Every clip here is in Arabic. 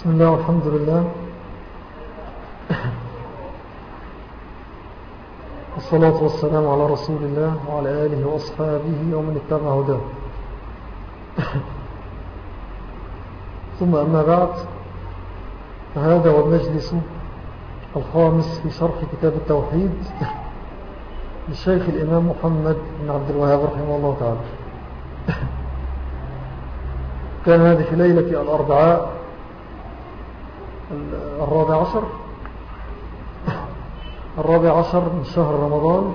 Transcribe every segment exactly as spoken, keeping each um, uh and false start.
بسم الله والحمد لله، والصلاة والسلام على رسول الله وعلى آله وأصحابه ومن اتبع هداه. ثم أما بعد، فهذا هو المجلس الخامس في شرح كتاب التوحيد للشيخ الإمام محمد بن عبد الوهاب رحمه الله تعالى. كان هذه في ليلة الأربعاء الرابع عشر الرابع عشر من شهر رمضان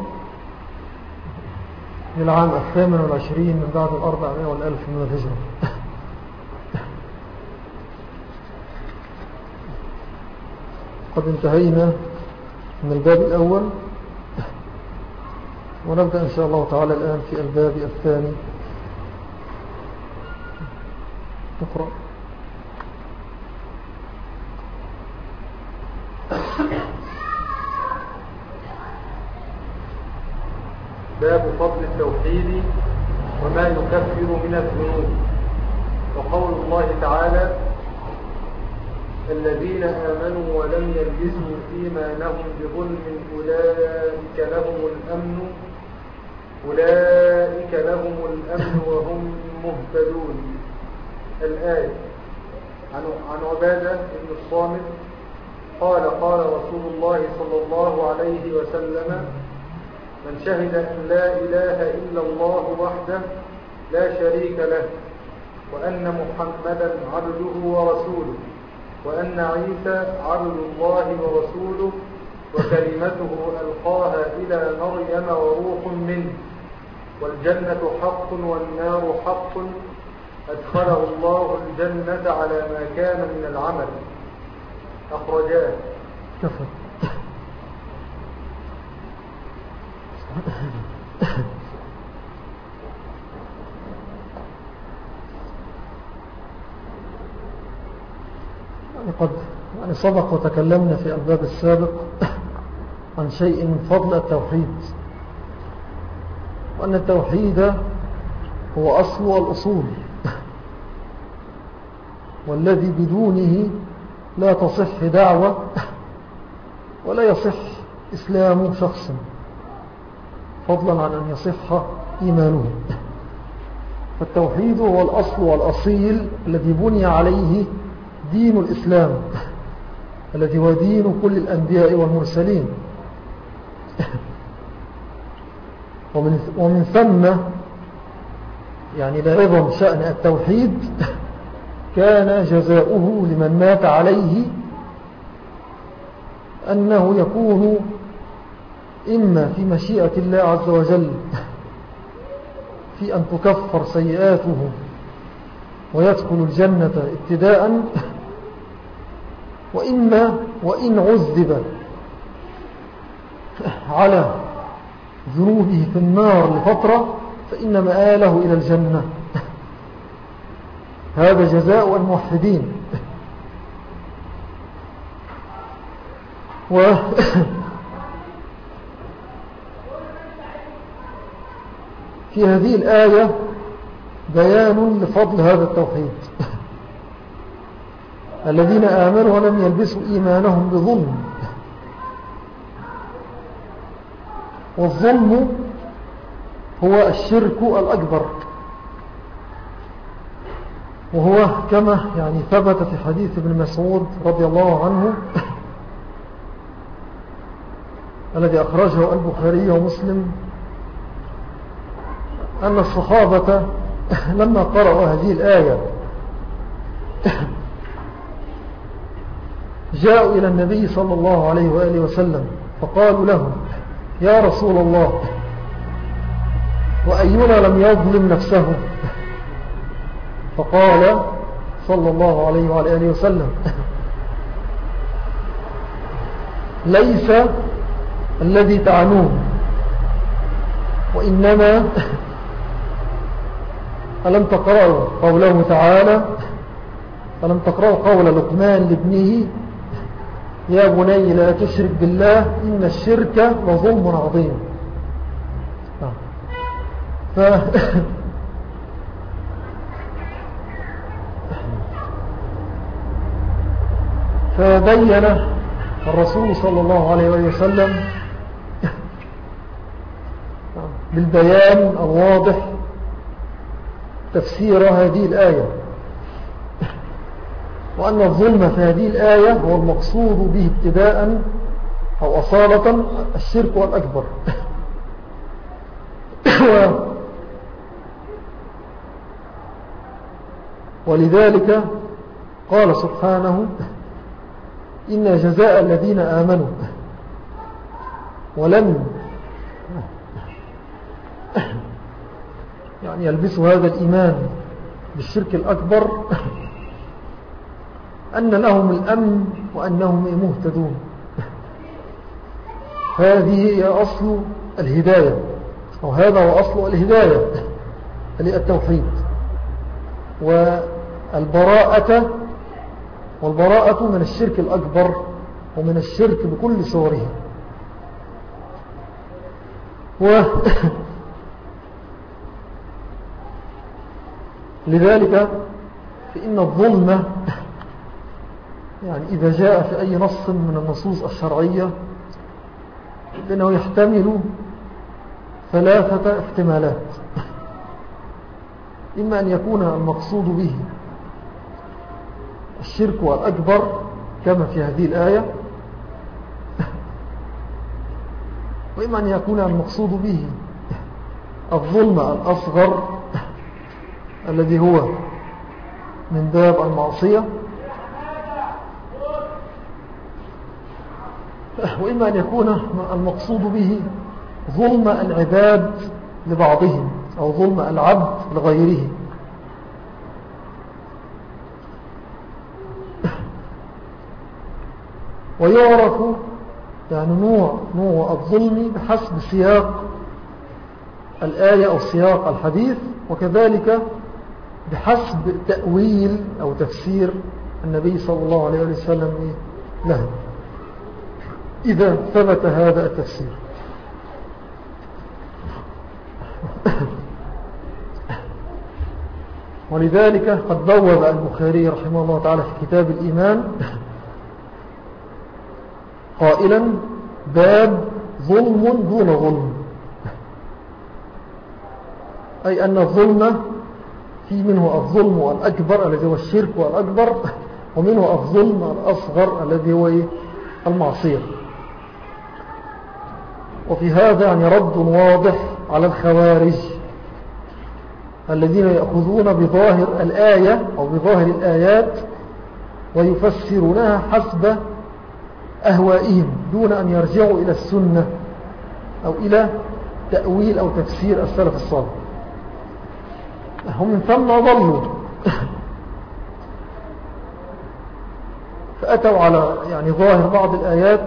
للعام الثامن والعشرين من بعد الأربعمائة والألف من الهجرة. قد انتهينا من الباب الأول، ونبدأ إن شاء الله تعالى الآن في الباب الثاني. نقرأ. باب فضل التوحيد وما يكفر من الذنوب. وقول الله تعالى: الذين آمنوا ولم يلبسوا إيمانهم بظلم أولئك لهم الأمن أولئك لهم الأمن وهم مهتدون. الآية. عن عن عبادة بن الصامت قال: قال رسول الله صلى الله عليه وسلم: من شهد أن لا إله إلا الله وحده لا شريك له، وأن محمدا عبده ورسوله، وأن عيسى عبد الله ورسوله وكلمته ألقاها إلى مريم وروح منه، والجنة حق والنار حق، أدخله الله الجنة على ما كان من العمل. أخرجاه. كفر. يعني قد يعني سبق وتكلمنا في الباب السابق عن شيء من فضل التوحيد، وأن التوحيد هو أصل الأصول، والذي بدونه لا تصح دعوة ولا يصح إسلام شخص، فضلا عن أن يصح إيمانه. فالتوحيد هو الأصل والأصيل الذي بني عليه دين الإسلام، الذي هو دين كل الأنبياء والمرسلين. ومن, ومن ثم يعني لعظم شأن التوحيد كان جزاؤه لمن مات عليه أنه يكون إما في مشيئة الله عز وجل في أن تكفر سيئاته ويدخل الجنة ابتداء، وإما وإن عذب على ذنوبه في النار لفترة فإن مآله إلى الجنة. هذا جزاء الموحدين. و في هذه الآية بيان لفضل هذا التوحيد. الذين آمنوا ولم يلبسوا إيمانهم بظلم. والظلم هو الشرك الأكبر، وهو كما يعني ثبت في حديث ابن مسعود رضي الله عنه الذي أخرجه البخاري ومسلم، أن الصحابة لما قرأوا هذه الآية جاءوا إلى النبي صلى الله عليه وآله وسلم فقالوا له: يا رسول الله، وأينا لم يظلم نفسه؟ فقال صلى الله عليه وآله وسلم: ليس الذي تعنون، وإنما ألم تقرأوا قوله تعالى ألم تقرأوا قول لقمان لابنه: يا بني لا تشرك بالله إن الشرك لظلم عظيم. ف... فبين الرسول صلى الله عليه وسلم بالبيان الواضح تفسير هذه الآية، وأن الظلم في هذه الآية هو المقصود به ابتداء أو أصالة الشرك الأكبر. ولذلك قال سبحانه إن جزاء الذين آمنوا ولم يعني يلبسوا هذا الإيمان بالشرك الأكبر أن لهم الأمن وأنهم مهتدون. هذه هي أصل الهداية، أو هذا هو أصل الهداية للتوحيد والبراءة، والبراءة من الشرك الأكبر ومن الشرك بكل صوره. و لذلك فإن الظلم يعني إذا جاء في أي نص من النصوص الشرعية فإنه يحتمل ثلاثة احتمالات: إما أن يكون المقصود به الشرك الأكبر كما في هذه الآية، وإما أن يكون المقصود به الظلم الأصغر الذي هو من باب المعصية، وإما أن يكون المقصود به ظلم العباد لبعضهم أو ظلم العبد لغيره. ويعرف يعني نوع, نوع الظلم بحسب سياق الآية أو سياق الحديث، وكذلك بحسب تأويل أو تفسير النبي صلى الله عليه وسلم له إذا ثبت هذا التفسير. ولذلك قد بوّب البخاري رحمه الله تعالى في كتاب الإيمان قائلا: باب ظلم دون ظلم، أي أن الظلم في منه الظلم الأكبر الذي هو الشرك الأكبر، ومنه الظلم الأصغر الذي هو المعصية. وفي هذا يعني رد واضح على الخوارج الذين يأخذون بظاهر الآية أو بظاهر الآيات ويفسرونها حسب أهوائهم دون أن يرجعوا إلى السنة أو إلى تأويل أو تفسير السلف الصالح. هم من ثم ضلوا فأتوا على يعني ظاهر بعض الآيات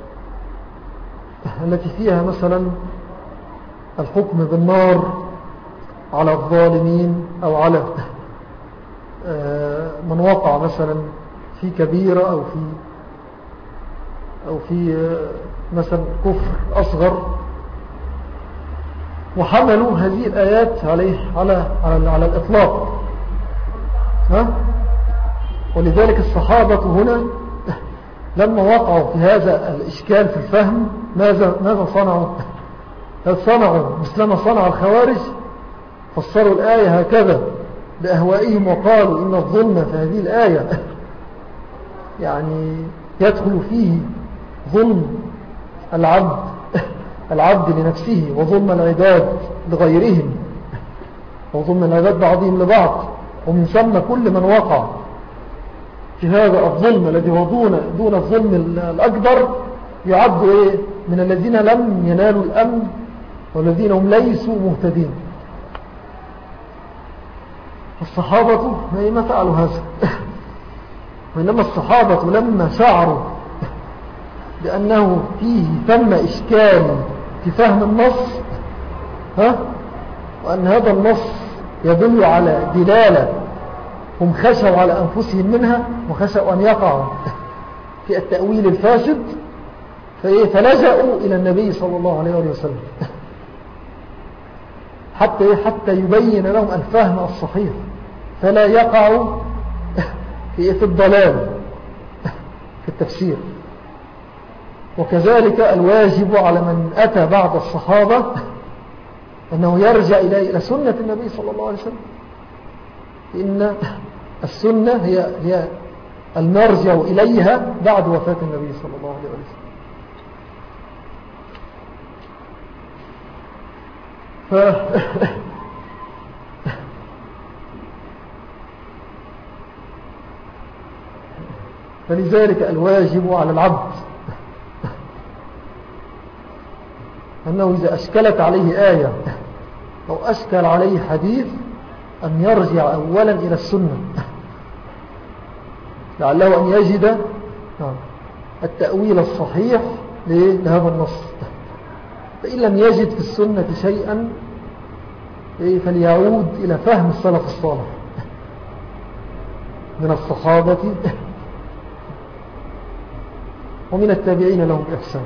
التي فيها مثلا الحكم بالنار على الظالمين أو على من وقع مثلا في كبيرة أو في أو في مثلا كفر أصغر، وحملوا هذه الآيات عليه على على على الإطلاق. ها؟ ولذلك الصحابة هنا لما وقعوا في هذا الإشكال في الفهم ماذا ماذا صنعوا؟ هل صنعوا مثلما صنع الخوارج؟ فسروا الآية هكذا بأهوائهم وقالوا إن الظلم في هذه الآية يعني يدخل فيه ظلم العبد العبد لنفسه وظلم العباد لغيرهم وظلم العباد بعضهم لبعض، ومن ثم كل من وقع في هذا الظلم الذي هو دون, دون الظلم الأكبر يعد إيه؟ من الذين لم ينالوا الأمن والذين هم ليسوا مهتدين. الصحابة ما فعلوا هذا، وإنما الصحابة لما شعروا بأنه فيه ثم إشكال في فهم النص، ها؟ وأن هذا النص يدل على دلالة هم خشوا على أنفسهم منها وخشوا أن يقعوا في التأويل الفاسد، فلجأوا إلى النبي صلى الله عليه وسلم حتى حتى يبين لهم الفهم الصحيح فلا يقعوا في الضلال التفسير. وكذلك الواجب على من أتى بعد الصحابة أنه يرجع إلى سنة النبي صلى الله عليه وسلم، إن السنة هي, هي المرجع إليها بعد وفاة النبي صلى الله عليه وسلم. ف... فلذلك الواجب على العبد أنه إذا أشكلت عليه آية أو أشكل عليه حديث أن يرجع أولا إلى السنة لعله أن يجد التأويل الصحيح لهذا النص. فإن لم يجد في السنة شيئا فليعود إلى فهم السلف الصالح من الصحابة ومن التابعين لهم بإحسان.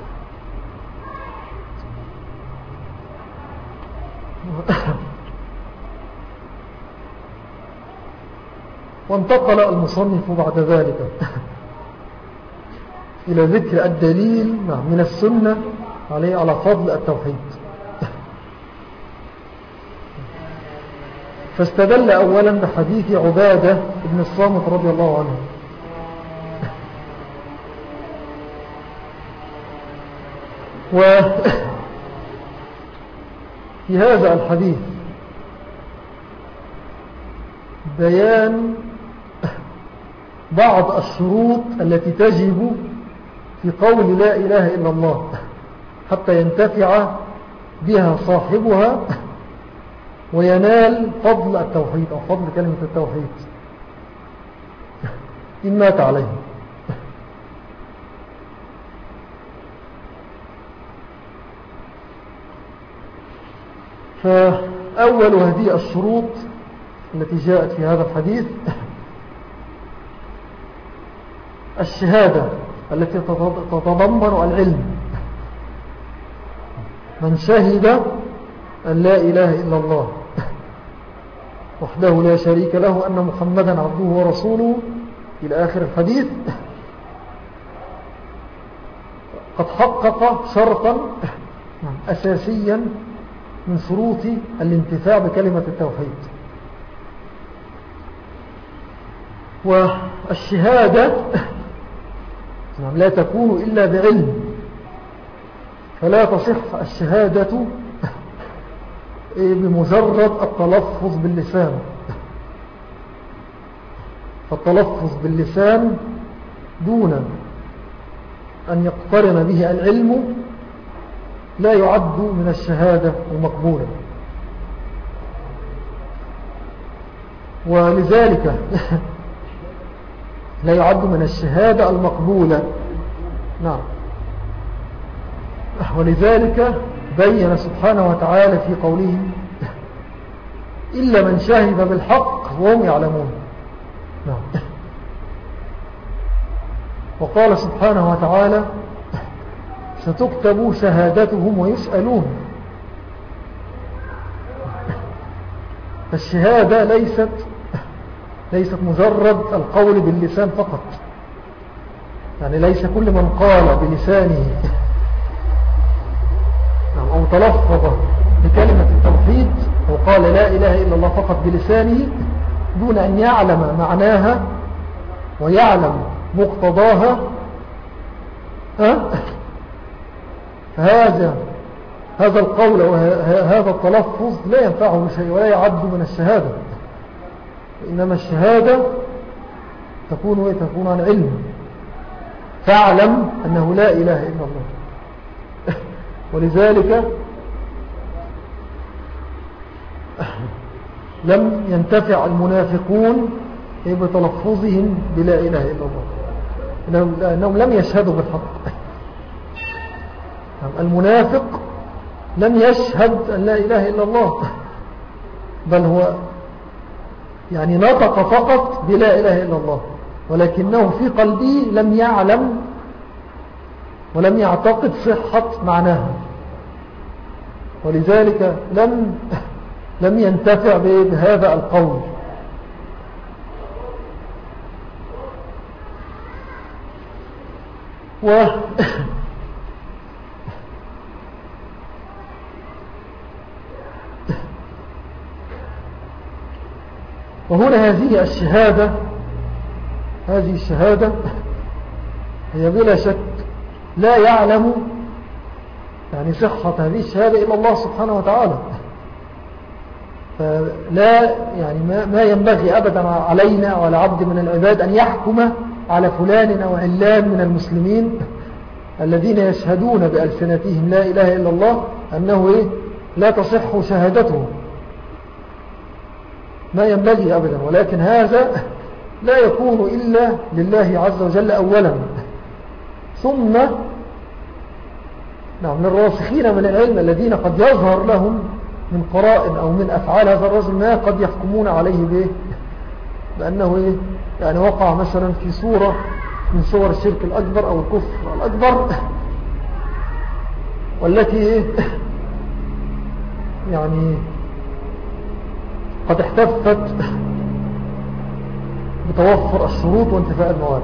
وانتقل المصنف بعد ذلك إلى ذكر الدليل من السنة عليه على فضل التوحيد. فاستدل أولا بحديث عبادة بن الصامت رضي الله عنه، وفي هذا الحديث بيان بعض الشروط التي تجب في قول لا إله إلا الله حتى ينتفع بها صاحبها وينال فضل التوحيد أو فضل كلمة التوحيد إن مات عليه. فأول هذه الشروط التي جاءت في هذا الحديث الشهادة التي تتضمن العلم. من شهد أن لا إله إلا الله وحده لا شريك له أن محمدا عبده ورسوله إلى آخر الحديث قد حقق شرطا أساسيا من شروط الانتفاع بكلمة التوحيد. والشهادة لا تكون إلا بعلم، فلا تصح الشهادة بمجرد التلفظ باللسان. فالتلفظ باللسان دون أن يقترن به العلم لا يعد من الشهادة المقبولة. ولذلك لا يعد من الشهادة المقبولة. نعم. ولذلك بين سبحانه وتعالى في قوله إلا من شهد بالحق وهم يعلمون. نعم. وقال سبحانه وتعالى ستكتب شهادتهم ويسألون. فالشهادة ليست ليست مجرد القول باللسان فقط، يعني ليس كل من قال بلسانه أو تلفظ بكلمة التوحيد وقال لا إله إلا الله فقط بلسانه دون أن يعلم معناها ويعلم مقتضاها، فهذا هذا القول وهذا التلفظ لا ينفعه شيء ولا يعد من الشهادة. إنما الشهادة تكون تكون عن علم، فاعلم أنه لا إله إلا الله. ولذلك لم ينتفع المنافقون بتلفظهم بلا إله إلا الله، لأنهم لم يشهدوا بالحق. المنافق لم يشهد أن لا إله إلا الله، بل هو يعني نطق فقط بلا إله إلا الله، ولكنه في قلبه لم يعلم ولم يعتقد صحة معناها، ولذلك لم لم ينتفع بهذا القول. و وهنا هذه الشهادة هذه الشهادة هي بلا شك لا يعلم يعني صحة هذه الشهادة إلا الله سبحانه وتعالى. فلا يعني ما ينبغي أبدا علينا وعلى عبد من العباد أن يحكم على فلان أو علان من المسلمين الذين يشهدون بألسنتهم لا إله إلا الله أنه إيه لا تصح شهادته، ما ينبغي أبدا. ولكن هذا لا يكون إلا لله عز وجل أولا، ثم نعم من الراسخين من العلم الذين قد يظهر لهم من قرائن أو من أفعال هذا الرجل ما قد يحكمون عليه به بأنه إيه يعني وقع مثلا في صورة من صور الشرك الأكبر أو الكفر الأكبر، والتي إيه يعني قد احتفت بتوفر الشروط وانتفاء الموارد.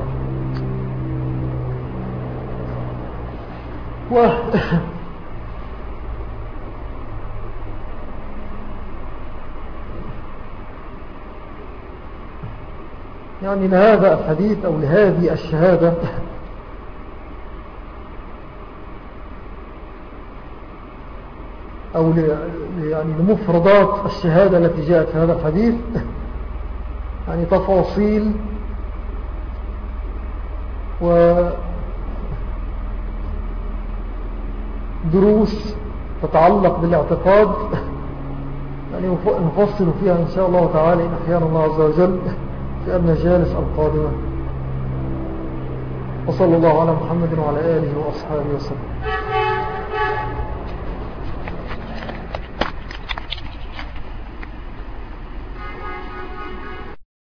و يعني لهذا الحديث أو لهذه الشهادة أو يعني لمفردات الشهادة التي جاءت في هذا الحديث يعني تفاصيل ودروس تتعلق بالاعتقاد يعني نفصل فيها إن شاء الله تعالى إن أحيانا الله عز وجل في المجالس القادمة. وصلى الله على محمد وعلى آله وأصحابه وسلم.